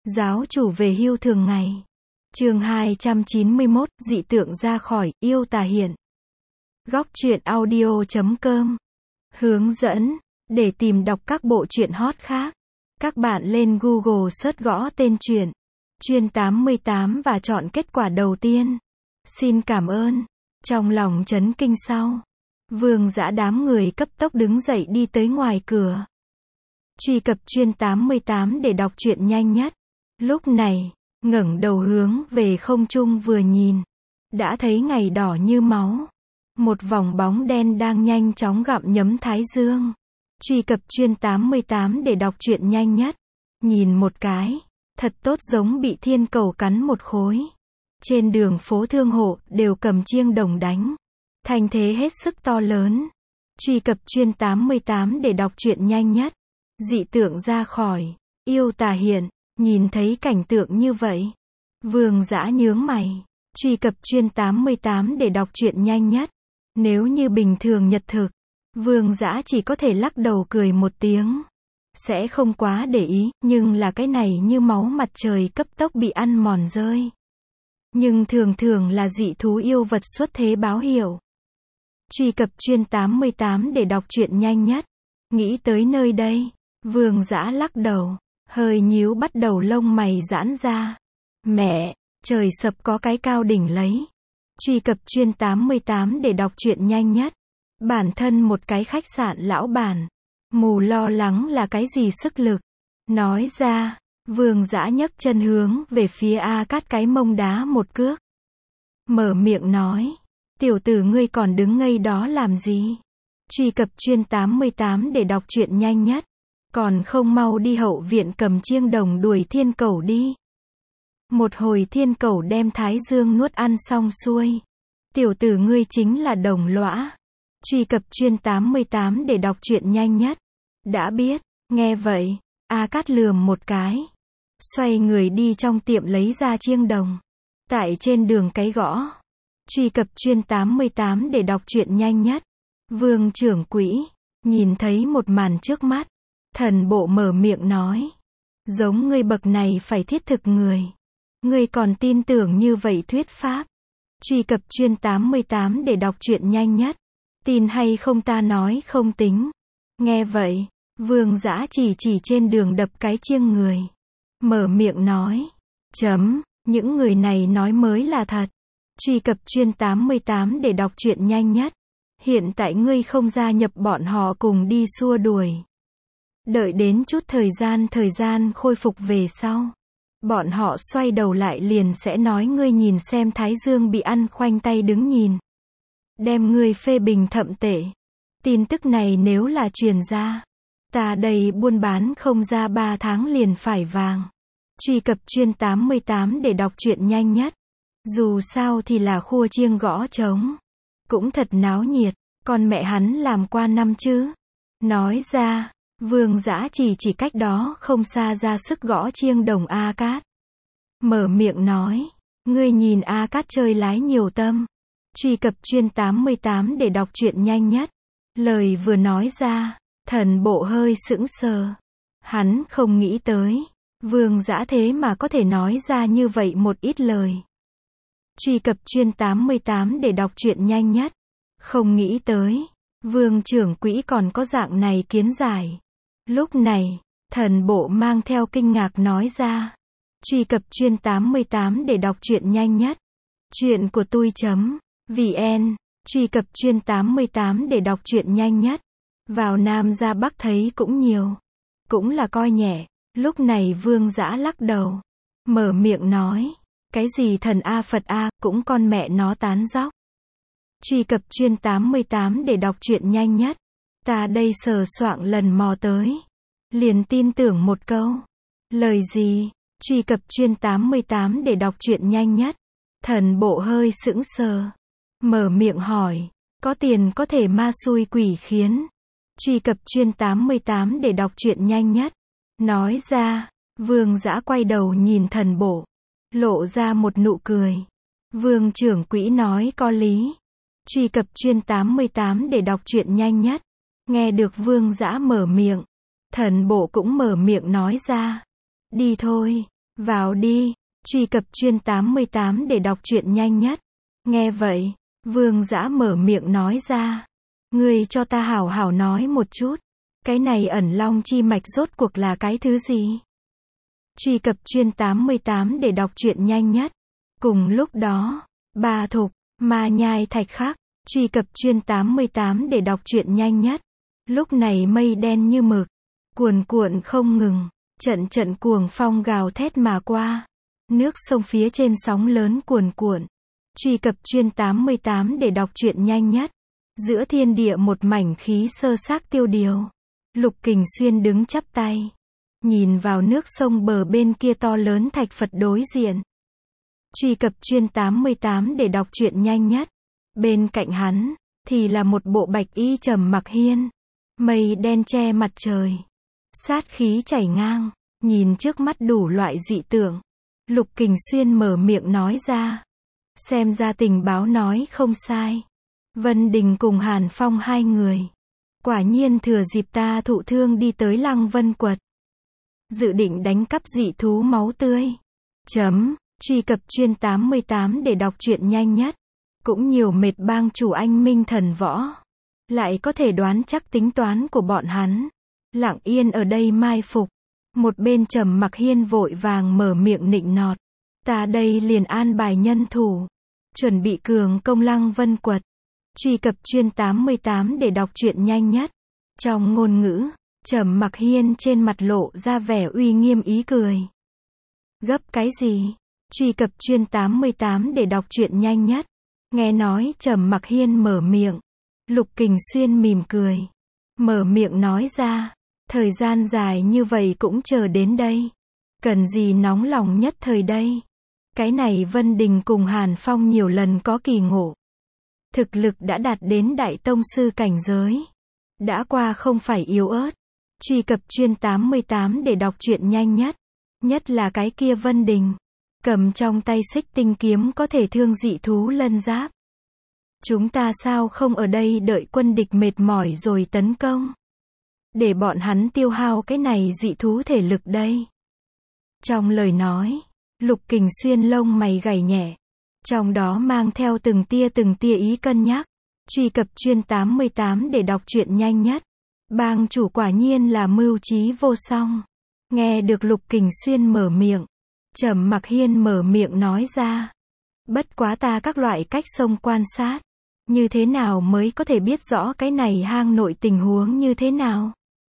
Giáo chủ về hưu thường ngày. Chương 291, dị tượng ra khỏi yêu tà hiện. Góc truyện audio.com. Hướng dẫn. Để tìm đọc các bộ truyện hot khác, các bạn lên Google search gõ tên truyện Chuyên 88 và chọn kết quả đầu tiên. Xin cảm ơn. Trong lòng chấn kinh sau, Vương Dã đám người cấp tốc đứng dậy đi tới ngoài cửa. Truy cập Chuyên 88 để đọc truyện nhanh nhất. Lúc này, ngẩng đầu hướng về không trung vừa nhìn, đã thấy ngày đỏ như máu. Một vòng bóng đen đang nhanh chóng gặm nhấm thái dương. Truy cập Chuyên 88 để đọc truyện nhanh nhất. Nhìn một cái, thật tốt giống bị thiên cầu cắn một khối. Trên đường phố thương hộ đều cầm chiêng đồng đánh. Thành thế hết sức to lớn. Truy cập Chuyên 88 để đọc truyện nhanh nhất. Dị tượng ra khỏi yêu tà hiện. Nhìn thấy cảnh tượng như vậy, Vương Dã nhướng mày. Truy cập Chuyên 88 để đọc truyện nhanh nhất. Nếu như bình thường nhật thực, Vương Dã chỉ có thể lắc đầu cười một tiếng, sẽ không quá để ý, nhưng là cái này như máu mặt trời cấp tốc bị ăn mòn rơi. Nhưng thường thường là dị thú yêu vật xuất thế báo hiệu. Truy cập Chuyên 88 để đọc truyện nhanh nhất. Nghĩ tới nơi đây, Vương Dã lắc đầu, hơi nhíu bắt đầu lông mày giãn ra. Mẹ, trời sập có cái cao đỉnh lấy. Truy cập Chuyên 88 để đọc truyện nhanh nhất. Bản thân một cái khách sạn lão bản, mù lo lắng là cái gì sức lực. Nói ra, Vương Dã nhấc chân hướng về phía A Cát cái mông đá một cước. Mở miệng nói, tiểu tử ngươi còn đứng ngây đó làm gì? Truy cập Chuyên 88 để đọc truyện nhanh nhất. Còn không mau đi hậu viện cầm chiêng đồng đuổi thiên cẩu đi. Một hồi thiên cẩu đem thái dương nuốt ăn xong xuôi. Tiểu tử ngươi chính là đồng lõa. Truy cập Chuyên 88 để đọc truyện nhanh nhất. Đã biết. Nghe vậy, A Cát lườm một cái, xoay người đi trong tiệm lấy ra chiêng đồng. Tại trên đường cái gõ. Truy cập Chuyên 88 để đọc truyện nhanh nhất. Vương trưởng quỹ nhìn thấy một màn trước mắt, thần bộ mở miệng nói, giống ngươi bậc này phải thiết thực người, ngươi còn tin tưởng như vậy thuyết pháp? Truy cập Chuyên 88 để đọc truyện nhanh nhất. Tin hay không ta nói không tính. Nghe vậy, Vương Dã chỉ trên đường đập cái chiêng người, mở miệng nói, những người này nói mới là thật. Truy cập Chuyên 88 để đọc truyện nhanh nhất. Hiện tại ngươi không gia nhập bọn họ cùng đi xua đuổi. Đợi đến chút thời gian khôi phục về sau, bọn họ xoay đầu lại liền sẽ nói ngươi nhìn xem thái dương bị ăn khoanh tay đứng nhìn, đem ngươi phê bình thậm tệ. Tin tức này nếu là truyền ra, ta đây buôn bán không ra 3 tháng liền phải vàng. Truy cập Chuyên 88 để đọc truyện nhanh nhất. Dù sao thì là khua chiêng gõ trống, cũng thật náo nhiệt, con mẹ hắn làm qua năm chứ. Nói ra, Vương Dã chỉ cách đó không xa ra sức gõ chiêng đồng A Cát. Mở miệng nói, ngươi nhìn A Cát chơi lái nhiều tâm. Truy cập Chuyên 88 để đọc truyện nhanh nhất. Lời vừa nói ra, thần bộ hơi sững sờ. Hắn không nghĩ tới, Vương Dã thế mà có thể nói ra như vậy một ít lời. Truy cập Chuyên 88 để đọc truyện nhanh nhất. Không nghĩ tới, Vương trưởng quỹ còn có dạng này kiến giải. Lúc này, thần bộ mang theo kinh ngạc nói ra. Truy cập Chuyên 88 để đọc truyện nhanh nhất. Chuyện của tôi.vn. Truy cập Chuyên 88 để đọc truyện nhanh nhất. Vào Nam ra Bắc thấy cũng nhiều, cũng là coi nhẹ. Lúc này Vương Dã lắc đầu, mở miệng nói, cái gì thần A Phật A, cũng con mẹ nó tán dóc. Truy cập Chuyên 88 để đọc truyện nhanh nhất. Ta đây sờ soạng lần mò tới, liền tin tưởng một câu. Lời gì? Truy cập Chuyên 88 để đọc truyện nhanh nhất. Thần bộ hơi sững sờ, mở miệng hỏi, có tiền có thể ma xui quỷ khiến. Truy cập Chuyên 88 để đọc truyện nhanh nhất. Nói ra, Vương Dã quay đầu nhìn thần bộ, lộ ra một nụ cười. Vương trưởng quỹ nói có lý. Truy cập Chuyên 88 để đọc truyện nhanh nhất. Nghe được Vương Dã mở miệng, thần bộ cũng mở miệng nói ra. Đi thôi. Vào đi, truy cập chuyên 88 để đọc truyện nhanh nhất. Nghe vậy, Vương Dã mở miệng nói ra. Ngươi cho ta hảo hảo nói một chút. Cái này ẩn long chi mạch rốt cuộc là cái thứ gì? Truy cập chuyên 88 để đọc truyện nhanh nhất. Cùng lúc đó, Bà Thục, Ma Nhai Thạch Khắc, truy cập chuyên 88 để đọc truyện nhanh nhất. Lúc này mây đen như mực, cuồn cuộn không ngừng, trận trận cuồng phong gào thét mà qua. Nước sông phía trên sóng lớn cuồn cuộn. Truy cập chuyên 88 để đọc truyện nhanh nhất. Giữa thiên địa một mảnh khí sơ xác tiêu điều. Lục Kình Xuyên đứng chắp tay, nhìn vào nước sông bờ bên kia to lớn thạch Phật đối diện. Truy cập chuyên 88 để đọc truyện nhanh nhất. Bên cạnh hắn, thì là một bộ bạch y trầm mặc hiên. Mây đen che mặt trời. Sát khí chảy ngang, nhìn trước mắt đủ loại dị tượng. Lục Kình Xuyên mở miệng nói ra. Xem ra tình báo nói không sai. Vân Đình cùng Hàn Phong hai người. Quả nhiên thừa dịp ta thụ thương đi tới Lăng Vân Quật. Dự định đánh cắp dị thú máu tươi. Truy cập chuyên 88 để đọc truyện nhanh nhất. Cũng nhiều mệt bang chủ anh minh thần võ. Lại có thể đoán chắc tính toán của bọn hắn. Lặng yên ở đây mai phục. Một bên Trầm Mặc Hiên vội vàng mở miệng nịnh nọt. Ta đây liền an bài nhân thủ. Chuẩn bị cường công Lăng Vân Quật. Truy cập chuyên 88 để đọc truyện nhanh nhất. Trong ngôn ngữ, Trầm Mặc Hiên trên mặt lộ ra vẻ uy nghiêm ý cười. Gấp cái gì? Truy cập chuyên 88 để đọc truyện nhanh nhất. Nghe nói Trầm Mặc Hiên mở miệng. Lục Kình Xuyên mỉm cười. Mở miệng nói ra. Thời gian dài như vậy cũng chờ đến đây. Cần gì nóng lòng nhất thời đây? Cái này Vân Đình cùng Hàn Phong nhiều lần có kỳ ngộ. Thực lực đã đạt đến đại tông sư cảnh giới. Đã qua không phải yếu ớt. Truy cập chuyên 88 để đọc truyện nhanh nhất. Nhất là cái kia Vân Đình. Cầm trong tay xích tinh kiếm có thể thương dị thú lân giáp. Chúng ta sao không ở đây đợi quân địch mệt mỏi rồi tấn công? Để bọn hắn tiêu hao cái này dị thú thể lực đây. Trong lời nói, Lục Kình Xuyên lông mày gảy nhẹ. Trong đó mang theo từng tia ý cân nhắc. Truy cập chuyên 88 để đọc truyện nhanh nhất. Bang chủ quả nhiên là mưu trí vô song. Nghe được Lục Kình Xuyên mở miệng. Trầm Mặc Hiên mở miệng nói ra. Bất quá ta các loại cách sông quan sát. Như thế nào mới có thể biết rõ cái này hang nội tình huống như thế nào?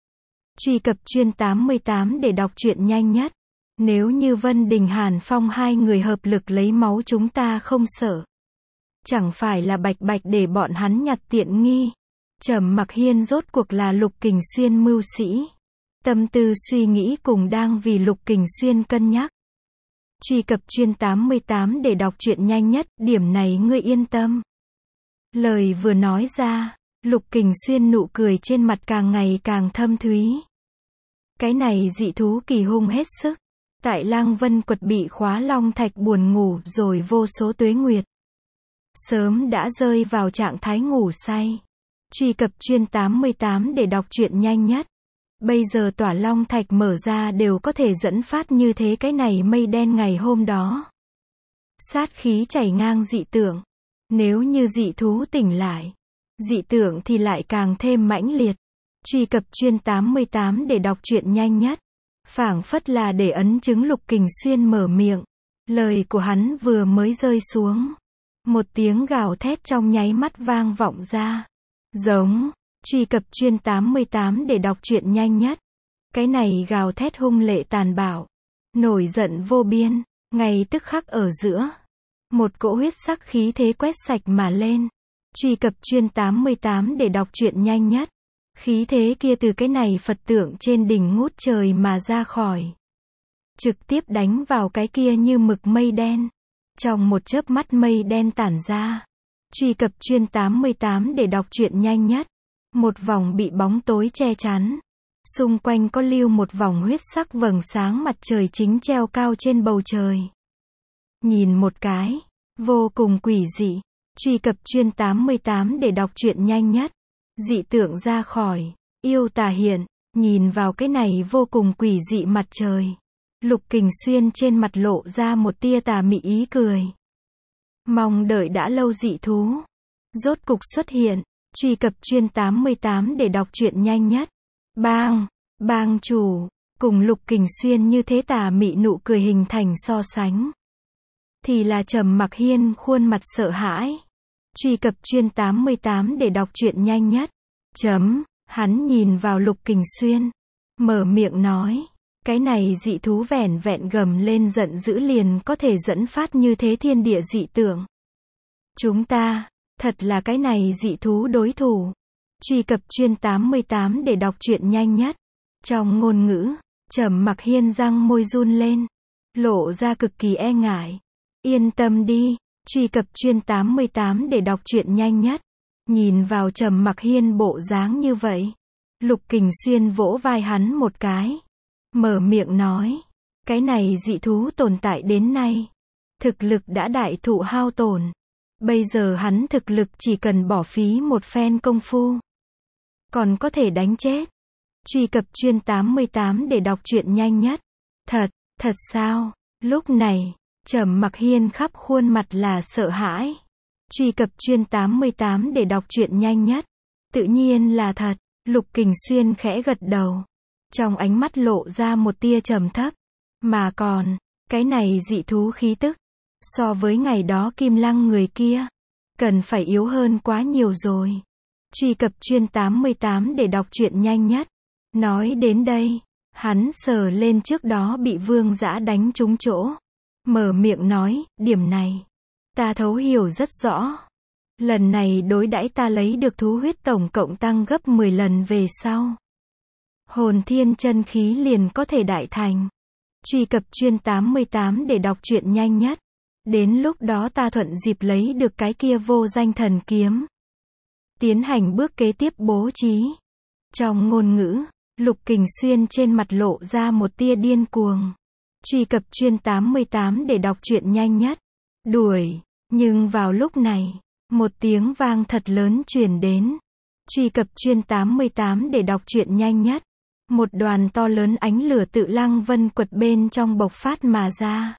Truy cập chuyên 88 để đọc truyện nhanh nhất. Nếu như Vân Đình Hàn Phong hai người hợp lực lấy máu chúng ta không sợ. Chẳng phải là bạch bạch để bọn hắn nhặt tiện nghi. Trầm Mặc Hiên rốt cuộc là Lục Kình Xuyên mưu sĩ. Tâm tư suy nghĩ cùng đang vì Lục Kình Xuyên cân nhắc. Truy cập chuyên 88 để đọc truyện nhanh nhất, điểm này ngươi yên tâm. Lời vừa nói ra, Lục Kình Xuyên nụ cười trên mặt càng ngày càng thâm thúy. Cái này dị thú kỳ hung hết sức. Tại Lăng Vân Quật bị khóa long thạch buồn ngủ rồi vô số tuế nguyệt. Sớm đã rơi vào trạng thái ngủ say. Truy cập chuyên 88 để đọc truyện nhanh nhất. Bây giờ tỏa long thạch mở ra đều có thể dẫn phát như thế cái này mây đen ngày hôm đó. Sát khí chảy ngang dị tượng. Nếu như dị thú tỉnh lại, dị tượng thì lại càng thêm mãnh liệt. Truy cập chuyên 88 để đọc truyện nhanh nhất. Phảng phất là để ấn chứng Lục Kình Xuyên mở miệng. Lời của hắn vừa mới rơi xuống. Một tiếng gào thét trong nháy mắt vang vọng ra. Giống. Truy cập chuyên 88 để đọc truyện nhanh nhất. Cái này gào thét hung lệ tàn bạo. Nổi giận vô biên. Ngay tức khắc ở giữa. Một cỗ huyết sắc khí thế quét sạch mà lên. Truy cập chuyên 88 để đọc truyện nhanh nhất. Khí thế kia từ cái này Phật tượng trên đỉnh ngút trời mà ra khỏi. Trực tiếp đánh vào cái kia như mực mây đen. Trong một chớp mắt mây đen tản ra. Truy cập chuyên 88 để đọc truyện nhanh nhất. Một vòng bị bóng tối che chắn. Xung quanh có lưu một vòng huyết sắc vầng sáng mặt trời chính treo cao trên bầu trời. Nhìn một cái. Vô cùng quỷ dị. Truy cập chuyên 88 để đọc truyện nhanh nhất. Dị tượng ra khỏi. Yêu tà hiện. Nhìn vào cái này vô cùng quỷ dị mặt trời. Lục Kình Xuyên trên mặt lộ ra một tia tà mị ý cười. Mong đợi đã lâu dị thú rốt cục xuất hiện. Truy cập chuyên 88 để đọc truyện nhanh nhất. Bang chủ, cùng Lục Kình Xuyên như thế tà mị nụ cười hình thành so sánh. Thì là Trầm Mặc Hiên khuôn mặt sợ hãi. Truy cập chuyên 88 để đọc truyện nhanh nhất. Hắn nhìn vào Lục Kình Xuyên. Mở miệng nói. Cái này dị thú vẻn vẹn gầm lên giận dữ liền có thể dẫn phát như thế thiên địa dị tượng. Chúng ta, thật là cái này dị thú đối thủ. Truy cập chuyên 88 để đọc truyện nhanh nhất. Trong ngôn ngữ, Trầm Mặc Hiên răng môi run lên. Lộ ra cực kỳ e ngại. Yên tâm đi, truy cập chuyên 88 để đọc truyện nhanh nhất. Nhìn vào Trầm Mặc Hiên bộ dáng như vậy. Lục Kình Xuyên vỗ vai hắn một cái. Mở miệng nói. Cái này dị thú tồn tại đến nay. Thực lực đã đại thụ hao tổn. Bây giờ hắn thực lực chỉ cần bỏ phí một phen công phu. Còn có thể đánh chết. Truy cập chuyên 88 để đọc truyện nhanh nhất. Thật sao? Lúc này, Trầm Mặc Hiên khắp khuôn mặt là sợ hãi. Truy cập chuyên 88 để đọc truyện nhanh nhất. Tự nhiên là thật. Lục Kình Xuyên khẽ gật đầu. Trong ánh mắt lộ ra một tia trầm thấp. Mà còn, cái này dị thú khí tức. So với ngày đó Kim Lăng người kia. Cần phải yếu hơn quá nhiều rồi. Truy cập chuyên 88 để đọc truyện nhanh nhất. Nói đến đây, hắn sờ lên trước đó bị Vương Dã đánh trúng chỗ. Mở miệng nói, điểm này. Ta thấu hiểu rất rõ. Lần này đối đãi ta lấy được thú huyết tổng cộng tăng gấp 10 lần về sau. Hồn thiên chân khí liền có thể đại thành. Truy cập chuyên 88 để đọc truyện nhanh nhất. Đến lúc đó ta thuận dịp lấy được cái kia vô danh thần kiếm. Tiến hành bước kế tiếp bố trí. Trong ngôn ngữ, Lục Kình Xuyên trên mặt lộ ra một tia điên cuồng. Truy cập chuyên 88 để đọc truyện nhanh nhất. Đuổi. Nhưng vào lúc này, một tiếng vang thật lớn truyền đến. Truy cập chuyên 88 để đọc truyện nhanh nhất. Một đoàn to lớn ánh lửa tự Lăng Vân Quật bên trong bộc phát mà ra.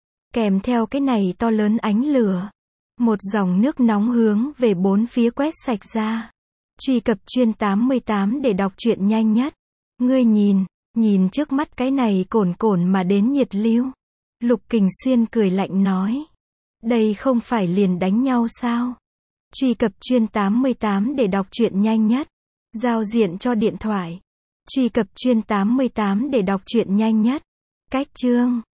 Kèm theo cái này to lớn ánh lửa. Một dòng nước nóng hướng về bốn phía quét sạch ra. Truy cập chuyên 88 để đọc truyện nhanh nhất. Ngươi nhìn trước mắt cái này cồn mà đến nhiệt lưu. Lục Kình Xuyên cười lạnh nói. Đây không phải liền đánh nhau sao? Truy cập chuyên 88 để đọc truyện nhanh nhất. Giao diện cho điện thoại. Truy cập chuyên 88 để đọc truyện nhanh nhất. Cách chương.